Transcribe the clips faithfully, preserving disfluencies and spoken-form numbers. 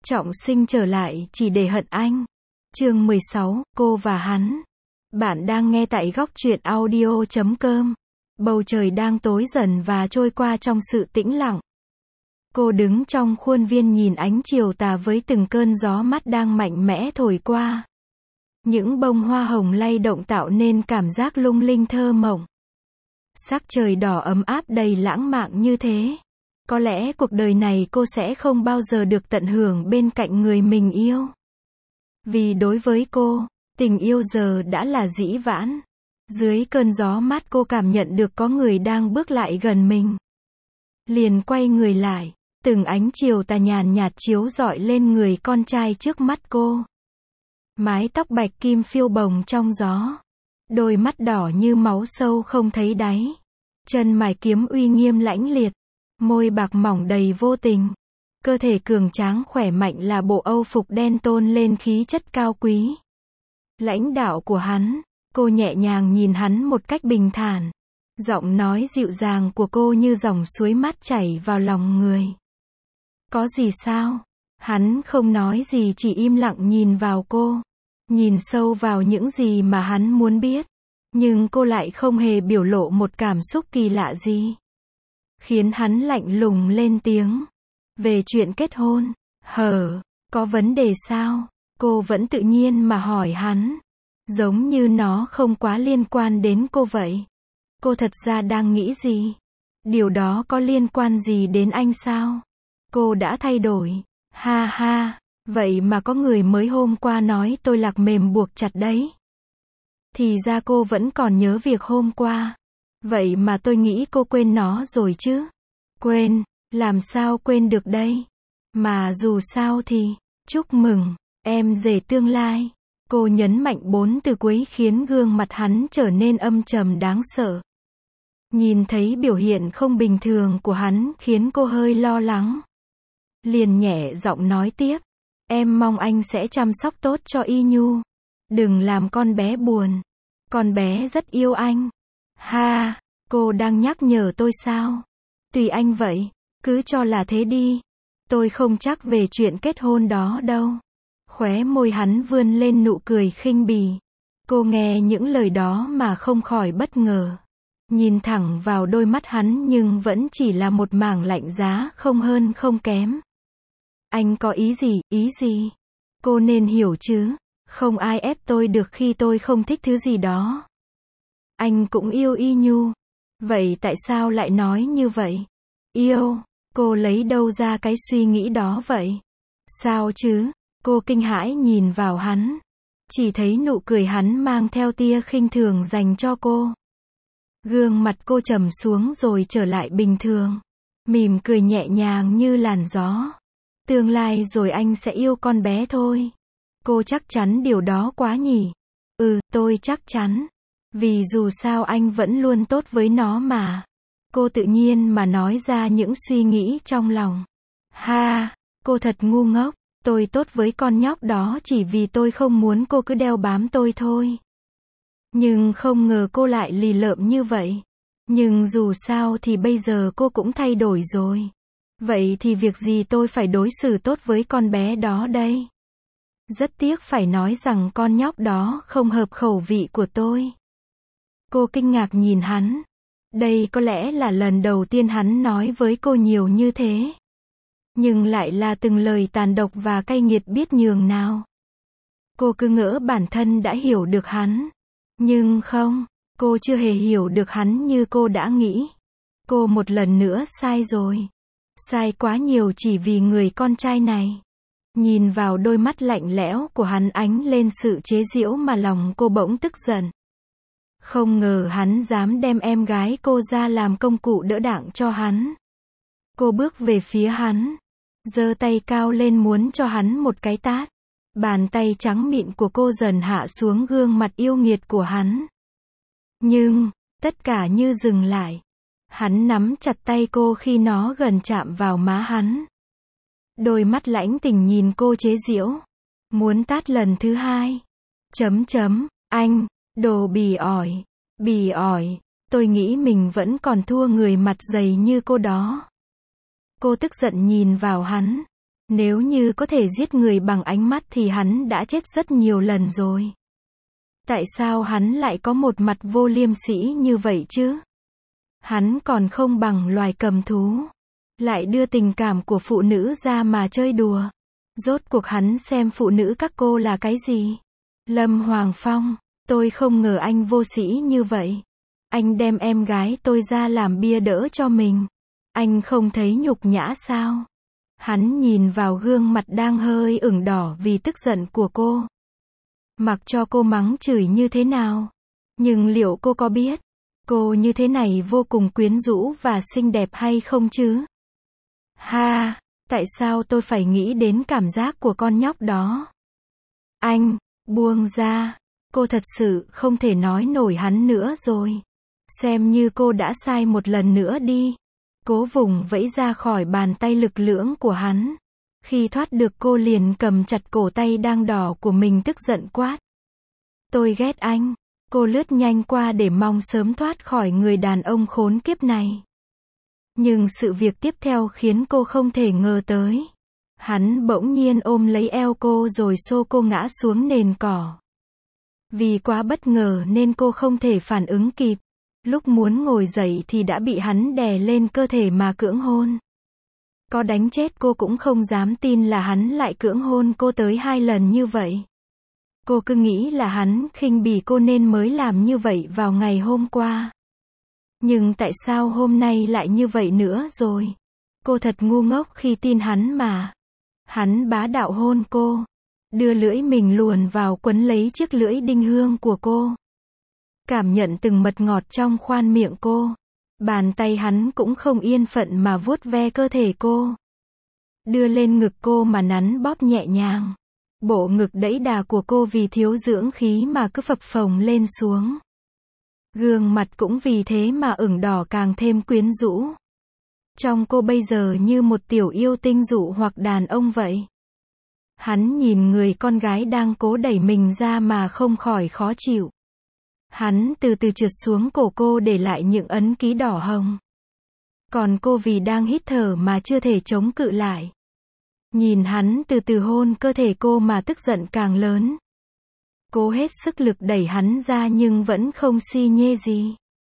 Trọng Sinh trở lại chỉ để hận anh. Chương mười sáu, cô và hắn. Bạn đang nghe tại góc truyện audio chấm com. Bầu trời đang tối dần và trôi qua trong sự tĩnh lặng. Cô đứng trong khuôn viên nhìn ánh chiều tà với từng cơn gió mát đang mạnh mẽ thổi qua. Những bông hoa hồng lay động tạo nên cảm giác lung linh thơ mộng. Sắc trời đỏ ấm áp đầy lãng mạn như thế. Có lẽ cuộc đời này cô sẽ không bao giờ được tận hưởng bên cạnh người mình yêu. Vì đối với cô, tình yêu giờ đã là dĩ vãng. Dưới cơn gió mát cô cảm nhận được có người đang bước lại gần mình. Liền quay người lại, từng ánh chiều tà nhàn nhạt chiếu rọi lên người con trai trước mắt cô. Mái tóc bạch kim phiêu bồng trong gió. Đôi mắt đỏ như máu sâu không thấy đáy. Chân mài kiếm uy nghiêm lãnh liệt. Môi bạc mỏng đầy vô tình. Cơ thể cường tráng khỏe mạnh là bộ âu phục đen tôn lên khí chất cao quý. Lãnh đạo của hắn, cô nhẹ nhàng nhìn hắn một cách bình thản. Giọng nói dịu dàng của cô như dòng suối mát chảy vào lòng người. Có gì sao? Hắn không nói gì, chỉ im lặng nhìn vào cô. Nhìn sâu vào những gì mà hắn muốn biết. Nhưng cô lại không hề biểu lộ một cảm xúc kỳ lạ gì. Khiến hắn lạnh lùng lên tiếng. Về chuyện kết hôn, hờ, có vấn đề sao? Cô vẫn tự nhiên mà hỏi hắn. Giống như nó không quá liên quan đến cô vậy. Cô thật ra đang nghĩ gì? Điều đó có liên quan gì đến anh sao? Cô đã thay đổi. Ha ha, vậy mà có người mới hôm qua nói tôi lạc mềm buộc chặt đấy. Thì ra cô vẫn còn nhớ việc hôm qua. Vậy mà tôi nghĩ cô quên nó rồi chứ. Quên, làm sao quên được đây? Mà dù sao thì, chúc mừng, em rể tương lai. Cô nhấn mạnh bốn từ cuối khiến gương mặt hắn trở nên âm trầm đáng sợ. Nhìn thấy biểu hiện không bình thường của hắn khiến cô hơi lo lắng. Liền nhẹ giọng nói tiếp. Em mong anh sẽ chăm sóc tốt cho Y Nhu. Đừng làm con bé buồn. Con bé rất yêu anh. Ha, cô đang nhắc nhở tôi sao? Tùy anh vậy, cứ cho là thế đi. Tôi không chắc về chuyện kết hôn đó đâu. Khóe môi hắn vươn lên nụ cười khinh bỉ. Cô nghe những lời đó mà không khỏi bất ngờ. Nhìn thẳng vào đôi mắt hắn nhưng vẫn chỉ là một mảng lạnh giá không hơn không kém. Anh có ý gì, ý gì? Cô nên hiểu chứ. Không ai ép tôi được khi tôi không thích thứ gì đó. Anh cũng yêu Y Nhu. Vậy tại sao lại nói như vậy? Yêu, cô lấy đâu ra cái suy nghĩ đó vậy? Sao chứ? Cô kinh hãi nhìn vào hắn. Chỉ thấy nụ cười hắn mang theo tia khinh thường dành cho cô. Gương mặt cô trầm xuống rồi trở lại bình thường. Mỉm cười nhẹ nhàng như làn gió. Tương lai rồi anh sẽ yêu con bé thôi. Cô chắc chắn điều đó quá nhỉ? Ừ, tôi chắc chắn. Vì dù sao anh vẫn luôn tốt với nó mà. Cô tự nhiên mà nói ra những suy nghĩ trong lòng. Ha, cô thật ngu ngốc. Tôi tốt với con nhóc đó chỉ vì tôi không muốn cô cứ đeo bám tôi thôi. Nhưng không ngờ cô lại lì lợm như vậy. Nhưng dù sao thì bây giờ cô cũng thay đổi rồi. Vậy thì việc gì tôi phải đối xử tốt với con bé đó đây? Rất tiếc phải nói rằng con nhóc đó không hợp khẩu vị của tôi. Cô kinh ngạc nhìn hắn. Đây có lẽ là lần đầu tiên hắn nói với cô nhiều như thế. Nhưng lại là từng lời tàn độc và cay nghiệt biết nhường nào. Cô cứ ngỡ bản thân đã hiểu được hắn. Nhưng không, cô chưa hề hiểu được hắn như cô đã nghĩ. Cô một lần nữa sai rồi. Sai quá nhiều chỉ vì người con trai này. Nhìn vào đôi mắt lạnh lẽo của hắn ánh lên sự chế giễu mà lòng cô bỗng tức giận. Không ngờ hắn dám đem em gái cô ra làm công cụ đỡ đạn cho hắn. Cô bước về phía hắn. Giơ tay cao lên muốn cho hắn một cái tát. Bàn tay trắng mịn của cô dần hạ xuống gương mặt yêu nghiệt của hắn. Nhưng, tất cả như dừng lại. Hắn nắm chặt tay cô khi nó gần chạm vào má hắn. Đôi mắt lãnh tình nhìn cô chế giễu. Muốn tát lần thứ hai. Chấm chấm, anh, đồ bỉ ỏi, bỉ ỏi, tôi nghĩ mình vẫn còn thua người mặt dày như cô đó. Cô tức giận nhìn vào hắn. Nếu như có thể giết người bằng ánh mắt thì hắn đã chết rất nhiều lần rồi. Tại sao hắn lại có một mặt vô liêm sỉ như vậy chứ? Hắn còn không bằng loài cầm thú. Lại đưa tình cảm của phụ nữ ra mà chơi đùa. Rốt cuộc hắn xem phụ nữ các cô là cái gì? Lâm Hoàng Phong, tôi không ngờ anh vô sĩ như vậy. Anh đem em gái tôi ra làm bia đỡ cho mình. Anh không thấy nhục nhã sao? Hắn nhìn vào gương mặt đang hơi ửng đỏ vì tức giận của cô. Mặc cho cô mắng chửi như thế nào. Nhưng liệu cô có biết, cô như thế này vô cùng quyến rũ và xinh đẹp hay không chứ? Ha, tại sao tôi phải nghĩ đến cảm giác của con nhóc đó? Anh, buông ra. Cô thật sự không thể nói nổi hắn nữa rồi. Xem như cô đã sai một lần nữa đi. Cố vùng vẫy ra khỏi bàn tay lực lưỡng của hắn. Khi thoát được cô liền cầm chặt cổ tay đang đỏ của mình tức giận quát. Tôi ghét anh. Cô lướt nhanh qua để mong sớm thoát khỏi người đàn ông khốn kiếp này. Nhưng sự việc tiếp theo khiến cô không thể ngờ tới. Hắn bỗng nhiên ôm lấy eo cô rồi xô cô ngã xuống nền cỏ. Vì quá bất ngờ nên cô không thể phản ứng kịp. Lúc muốn ngồi dậy thì đã bị hắn đè lên cơ thể mà cưỡng hôn. Có đánh chết cô cũng không dám tin là hắn lại cưỡng hôn cô tới hai lần như vậy. Cô cứ nghĩ là hắn khinh bỉ cô nên mới làm như vậy vào ngày hôm qua. Nhưng tại sao hôm nay lại như vậy nữa rồi? Cô thật ngu ngốc khi tin hắn mà. Hắn bá đạo hôn cô. Đưa lưỡi mình luồn vào quấn lấy chiếc lưỡi đinh hương của cô. Cảm nhận từng mật ngọt trong khoan miệng cô. Bàn tay hắn cũng không yên phận mà vuốt ve cơ thể cô. Đưa lên ngực cô mà nắn bóp nhẹ nhàng. Bộ ngực đẫy đà của cô vì thiếu dưỡng khí mà cứ phập phồng lên xuống. Gương mặt cũng vì thế mà ửng đỏ càng thêm quyến rũ. Trong cô bây giờ như một tiểu yêu tinh dụ hoặc đàn ông vậy. Hắn nhìn người con gái đang cố đẩy mình ra mà không khỏi khó chịu. Hắn từ từ trượt xuống cổ cô để lại những ấn ký đỏ hồng. Còn cô vì đang hít thở mà chưa thể chống cự lại. Nhìn hắn từ từ hôn cơ thể cô mà tức giận càng lớn. Cô hết sức lực đẩy hắn ra nhưng vẫn không si nhê gì.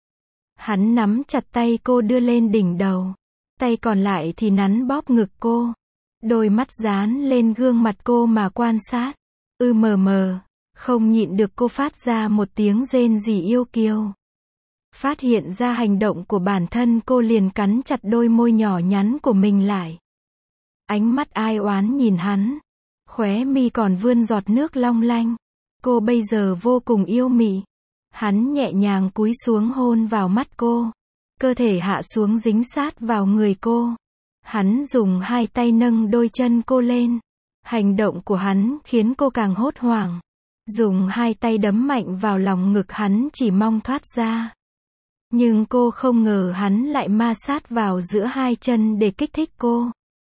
Hắn nắm chặt tay cô đưa lên đỉnh đầu. Tay còn lại thì nắn bóp ngực cô. Đôi mắt dán lên gương mặt cô mà quan sát. Ư mờ mờ. Không nhịn được cô phát ra một tiếng rên rỉ yêu kiều. Phát hiện ra hành động của bản thân cô liền cắn chặt đôi môi nhỏ nhắn của mình lại. Ánh mắt ai oán nhìn hắn. Khóe mi còn vươn giọt nước long lanh. Cô bây giờ vô cùng yêu mị. Hắn nhẹ nhàng cúi xuống hôn vào mắt cô. Cơ thể hạ xuống dính sát vào người cô. Hắn dùng hai tay nâng đôi chân cô lên. Hành động của hắn khiến cô càng hốt hoảng. Dùng hai tay đấm mạnh vào lòng ngực hắn chỉ mong thoát ra. Nhưng cô không ngờ hắn lại ma sát vào giữa hai chân để kích thích cô.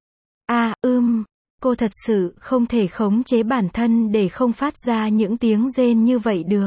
À, ưm, cô thật sự không thể khống chế bản thân để không phát ra những tiếng rên như vậy được.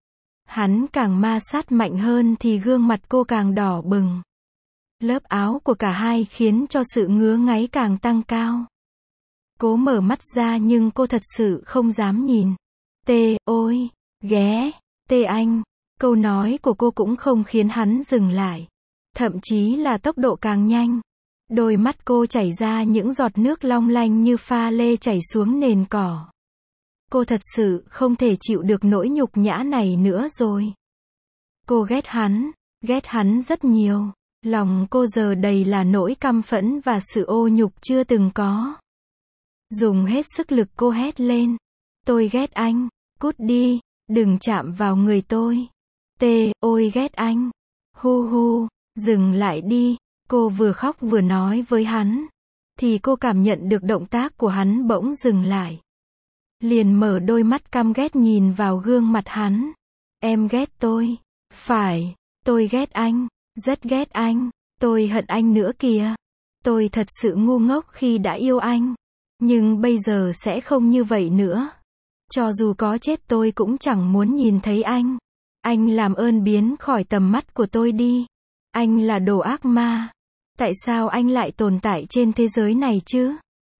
Hắn càng ma sát mạnh hơn thì gương mặt cô càng đỏ bừng. Lớp áo của cả hai khiến cho sự ngứa ngáy càng tăng cao. Cố mở mắt ra nhưng cô thật sự không dám nhìn. Tê, ôi, ghé, tê anh. Câu nói của cô cũng không khiến hắn dừng lại. Thậm chí là tốc độ càng nhanh. Đôi mắt cô chảy ra những giọt nước long lanh như pha lê chảy xuống nền cỏ. Cô thật sự không thể chịu được nỗi nhục nhã này nữa rồi. Cô ghét hắn, ghét hắn rất nhiều. Lòng cô giờ đầy là nỗi căm phẫn và sự ô nhục chưa từng có. Dùng hết sức lực cô hét lên. Tôi ghét anh, cút đi, đừng chạm vào người tôi. Tê, ôi ghét anh. Hu hu, dừng lại đi. Cô vừa khóc vừa nói với hắn. Thì cô cảm nhận được động tác của hắn bỗng dừng lại. Liền mở đôi mắt căm ghét nhìn vào gương mặt hắn. Em ghét tôi. Phải, tôi ghét anh. Rất ghét anh. Tôi hận anh nữa kìa. Tôi thật sự ngu ngốc khi đã yêu anh. Nhưng bây giờ sẽ không như vậy nữa. Cho dù có chết tôi cũng chẳng muốn nhìn thấy anh. Anh làm ơn biến khỏi tầm mắt của tôi đi. Anh là đồ ác ma. Tại sao anh lại tồn tại trên thế giới này chứ?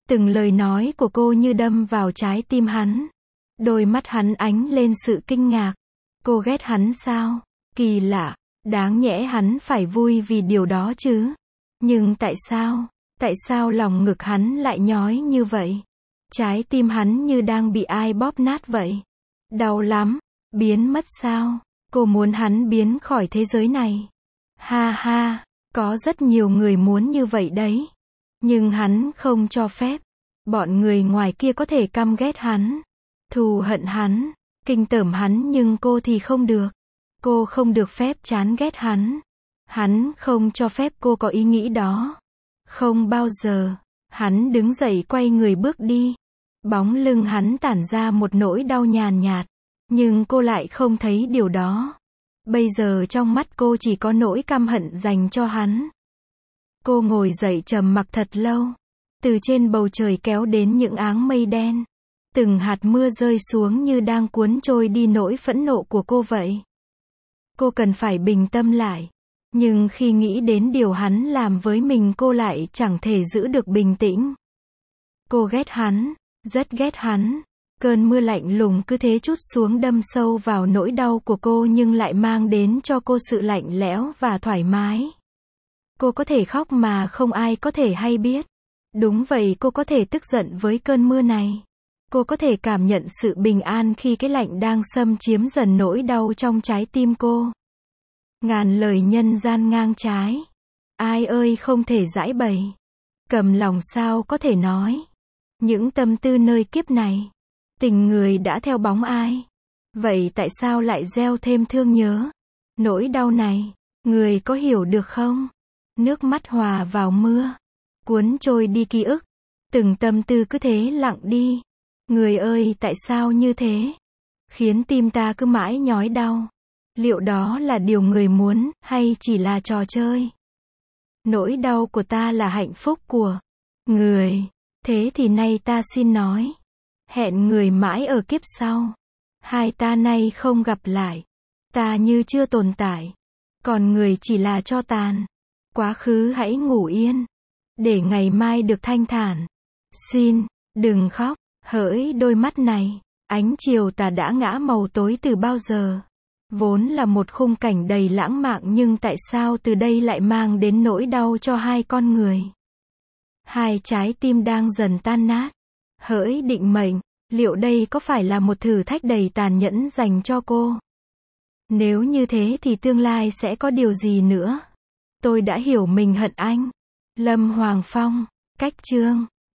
Từng lời nói của cô như đâm vào trái tim hắn. Đôi mắt hắn ánh lên sự kinh ngạc. Cô ghét hắn sao? Kỳ lạ, đáng nhẽ hắn phải vui vì điều đó chứ. Nhưng tại sao? Tại sao lòng ngực hắn lại nhói như vậy? Trái tim hắn như đang bị ai bóp nát vậy. Đau lắm. Biến mất sao? Cô muốn hắn biến khỏi thế giới này. Ha ha, có rất nhiều người muốn như vậy đấy. Nhưng hắn không cho phép. Bọn người ngoài kia có thể căm ghét hắn, thù hận hắn, kinh tởm hắn, nhưng cô thì không được. Cô không được phép chán ghét hắn. Hắn không cho phép cô có ý nghĩ đó. Không bao giờ. Hắn đứng dậy quay người bước đi. Bóng lưng hắn tản ra một nỗi đau nhàn nhạt. Nhưng cô lại không thấy điều đó. Bây giờ trong mắt cô chỉ có nỗi căm hận dành cho hắn. Cô ngồi dậy trầm mặc thật lâu. Từ trên bầu trời kéo đến những áng mây đen. Từng hạt mưa rơi xuống như đang cuốn trôi đi nỗi phẫn nộ của cô vậy. Cô cần phải bình tâm lại. Nhưng khi nghĩ đến điều hắn làm với mình, cô lại chẳng thể giữ được bình tĩnh. Cô ghét hắn, rất ghét hắn. Cơn mưa lạnh lùng cứ thế trút xuống, đâm sâu vào nỗi đau của cô, nhưng lại mang đến cho cô sự lạnh lẽo và thoải mái. Cô có thể khóc mà không ai có thể hay biết. Đúng vậy, cô có thể tức giận với cơn mưa này. Cô có thể cảm nhận sự bình an khi cái lạnh đang xâm chiếm dần nỗi đau trong trái tim cô. Ngàn lời nhân gian ngang trái. Ai ơi không thể giãi bày. Cầm lòng sao có thể nói. Những tâm tư nơi kiếp này. Tình người đã theo bóng ai. Vậy tại sao lại gieo thêm thương nhớ? Nỗi đau này, người có hiểu được không? Nước mắt hòa vào mưa. Cuốn trôi đi ký ức. Từng tâm tư cứ thế lặng đi. Người ơi tại sao như thế? Khiến tim ta cứ mãi nhói đau. Liệu đó là điều người muốn, hay chỉ là trò chơi? Nỗi đau của ta là hạnh phúc của người. Thế thì nay ta xin nói. Hẹn người mãi ở kiếp sau. Hai ta nay không gặp lại. Ta như chưa tồn tại. Còn người chỉ là tro tàn. Quá khứ hãy ngủ yên. Để ngày mai được thanh thản. Xin, đừng khóc. Hỡi đôi mắt này. Ánh chiều tà đã ngã màu tối từ bao giờ. Vốn là một khung cảnh đầy lãng mạn, nhưng tại sao từ đây lại mang đến nỗi đau cho hai con người? Hai trái tim đang dần tan nát. Hỡi định mệnh, liệu đây có phải là một thử thách đầy tàn nhẫn dành cho cô? Nếu như thế thì tương lai sẽ có điều gì nữa? Tôi đã hiểu mình hận anh. Lâm Hoàng Phong, cách chương